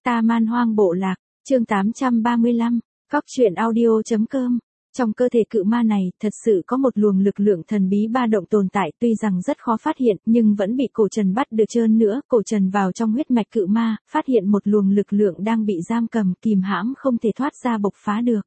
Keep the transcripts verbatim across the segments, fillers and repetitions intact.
Ta Man Hoang Bộ Lạc, chương tám trăm ba mươi lăm, Cóc truyện audio chấm com. Trong cơ thể cự ma này, thật sự có một luồng lực lượng thần bí ba động tồn tại, tuy rằng rất khó phát hiện, nhưng vẫn bị Cổ Trần bắt được trơn nữa. Cổ Trần vào trong huyết mạch cự ma, phát hiện một luồng lực lượng đang bị giam cầm, kìm hãm không thể thoát ra bộc phá được.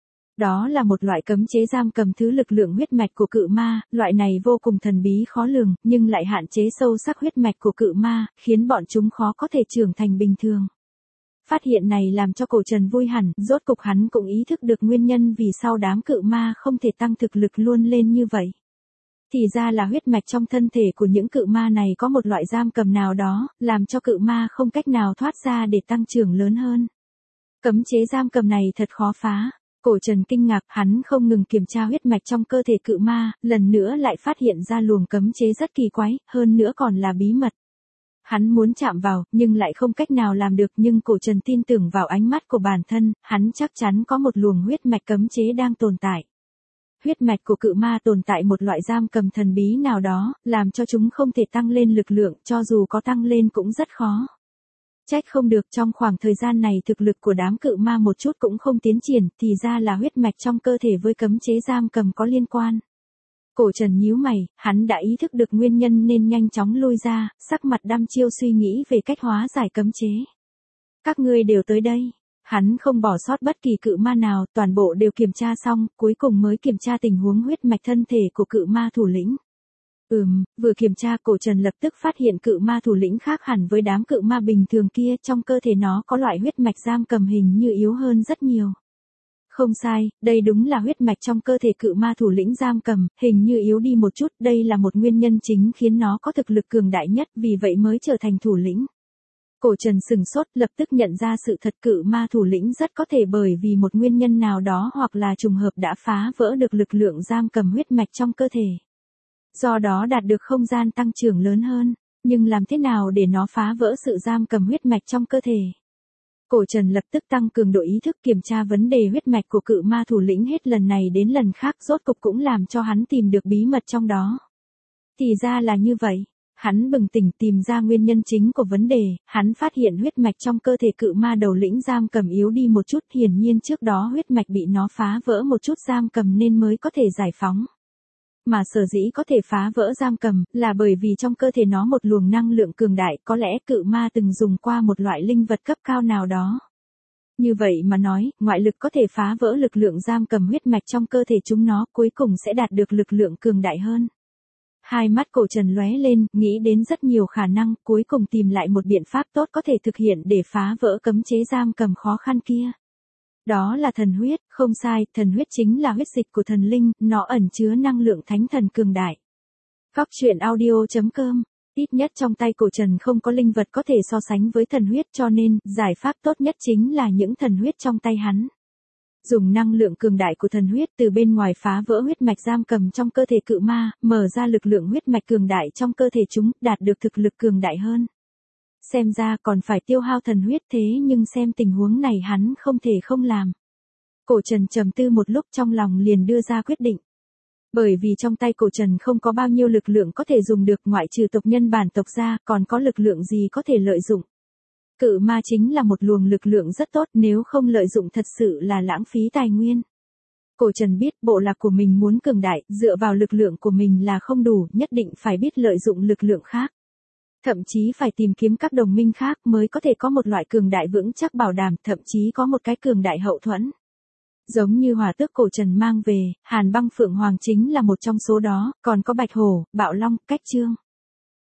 Đó là một loại cấm chế giam cầm thứ lực lượng huyết mạch của cự ma, loại này vô cùng thần bí khó lường, nhưng lại hạn chế sâu sắc huyết mạch của cự ma, khiến bọn chúng khó có thể trưởng thành bình thường. Phát hiện này làm cho Cổ Trần vui hẳn, rốt cục hắn cũng ý thức được nguyên nhân vì sao đám cự ma không thể tăng thực lực luôn lên như vậy. Thì ra là huyết mạch trong thân thể của những cự ma này có một loại giam cầm nào đó, làm cho cự ma không cách nào thoát ra để tăng trưởng lớn hơn. Cấm chế giam cầm này thật khó phá. Cổ Trần kinh ngạc, hắn không ngừng kiểm tra huyết mạch trong cơ thể cự ma, lần nữa lại phát hiện ra luồng cấm chế rất kỳ quái, hơn nữa còn là bí mật. Hắn muốn chạm vào, nhưng lại không cách nào làm được, nhưng Cổ Trần tin tưởng vào ánh mắt của bản thân, hắn chắc chắn có một luồng huyết mạch cấm chế đang tồn tại. Huyết mạch của cự ma tồn tại một loại giam cầm thần bí nào đó, làm cho chúng không thể tăng lên lực lượng, cho dù có tăng lên cũng rất khó. Trách không được trong khoảng thời gian này thực lực của đám cự ma một chút cũng không tiến triển, thì ra là huyết mạch trong cơ thể với cấm chế giam cầm có liên quan. Cổ Trần nhíu mày, hắn đã ý thức được nguyên nhân nên nhanh chóng lui ra, sắc mặt đăm chiêu suy nghĩ về cách hóa giải cấm chế. Các ngươi đều tới đây. Hắn không bỏ sót bất kỳ cự ma nào, toàn bộ đều kiểm tra xong, cuối cùng mới kiểm tra tình huống huyết mạch thân thể của cự ma thủ lĩnh. Ừm, vừa kiểm tra Cổ Trần lập tức phát hiện cự ma thủ lĩnh khác hẳn với đám cự ma bình thường kia, trong cơ thể nó có loại huyết mạch giam cầm hình như yếu hơn rất nhiều. Không sai, đây đúng là huyết mạch trong cơ thể cự ma thủ lĩnh giam cầm, hình như yếu đi một chút, đây là một nguyên nhân chính khiến nó có thực lực cường đại nhất, vì vậy mới trở thành thủ lĩnh. Cổ Trần sừng sốt, lập tức nhận ra sự thật, cự ma thủ lĩnh rất có thể bởi vì một nguyên nhân nào đó hoặc là trùng hợp đã phá vỡ được lực lượng giam cầm huyết mạch trong cơ thể. Do đó đạt được không gian tăng trưởng lớn hơn, nhưng làm thế nào để nó phá vỡ sự giam cầm huyết mạch trong cơ thể? Cổ Trần lập tức tăng cường độ ý thức kiểm tra vấn đề huyết mạch của cự ma thủ lĩnh hết lần này đến lần khác, rốt cục cũng làm cho hắn tìm được bí mật trong đó. Thì ra là như vậy, hắn bừng tỉnh tìm ra nguyên nhân chính của vấn đề, hắn phát hiện huyết mạch trong cơ thể cự ma đầu lĩnh giam cầm yếu đi một chút, hiển nhiên trước đó huyết mạch bị nó phá vỡ một chút giam cầm nên mới có thể giải phóng. Mà sở dĩ có thể phá vỡ giam cầm, là bởi vì trong cơ thể nó một luồng năng lượng cường đại, có lẽ cự ma từng dùng qua một loại linh vật cấp cao nào đó. Như vậy mà nói, ngoại lực có thể phá vỡ lực lượng giam cầm huyết mạch trong cơ thể chúng nó, cuối cùng sẽ đạt được lực lượng cường đại hơn. Hai mắt Cổ Trần lóe lên, nghĩ đến rất nhiều khả năng, cuối cùng tìm lại một biện pháp tốt có thể thực hiện để phá vỡ cấm chế giam cầm khó khăn kia. Đó là thần huyết, không sai, thần huyết chính là huyết dịch của thần linh, nó ẩn chứa năng lượng thánh thần cường đại. Cóc truyện audio chấm com, ít nhất trong tay Cổ Trần không có linh vật có thể so sánh với thần huyết, cho nên, giải pháp tốt nhất chính là những thần huyết trong tay hắn. Dùng năng lượng cường đại của thần huyết từ bên ngoài phá vỡ huyết mạch giam cầm trong cơ thể cự ma, mở ra lực lượng huyết mạch cường đại trong cơ thể chúng, đạt được thực lực cường đại hơn. Xem ra còn phải tiêu hao thần huyết, thế nhưng xem tình huống này hắn không thể không làm. Cổ Trần trầm tư một lúc trong lòng liền đưa ra quyết định. Bởi vì trong tay Cổ Trần không có bao nhiêu lực lượng có thể dùng được, ngoại trừ tộc nhân bản tộc ra, còn có lực lượng gì có thể lợi dụng. Cự ma chính là một luồng lực lượng rất tốt, nếu không lợi dụng thật sự là lãng phí tài nguyên. Cổ Trần biết bộ lạc của mình muốn cường đại, dựa vào lực lượng của mình là không đủ, nhất định phải biết lợi dụng lực lượng khác. Thậm chí phải tìm kiếm các đồng minh khác mới có thể có một loại cường đại vững chắc bảo đảm, thậm chí có một cái cường đại hậu thuẫn. Giống như hỏa tước Cổ Trần mang về, Hàn Băng Phượng Hoàng chính là một trong số đó, còn có Bạch Hổ, Bạo Long, Cách Trương.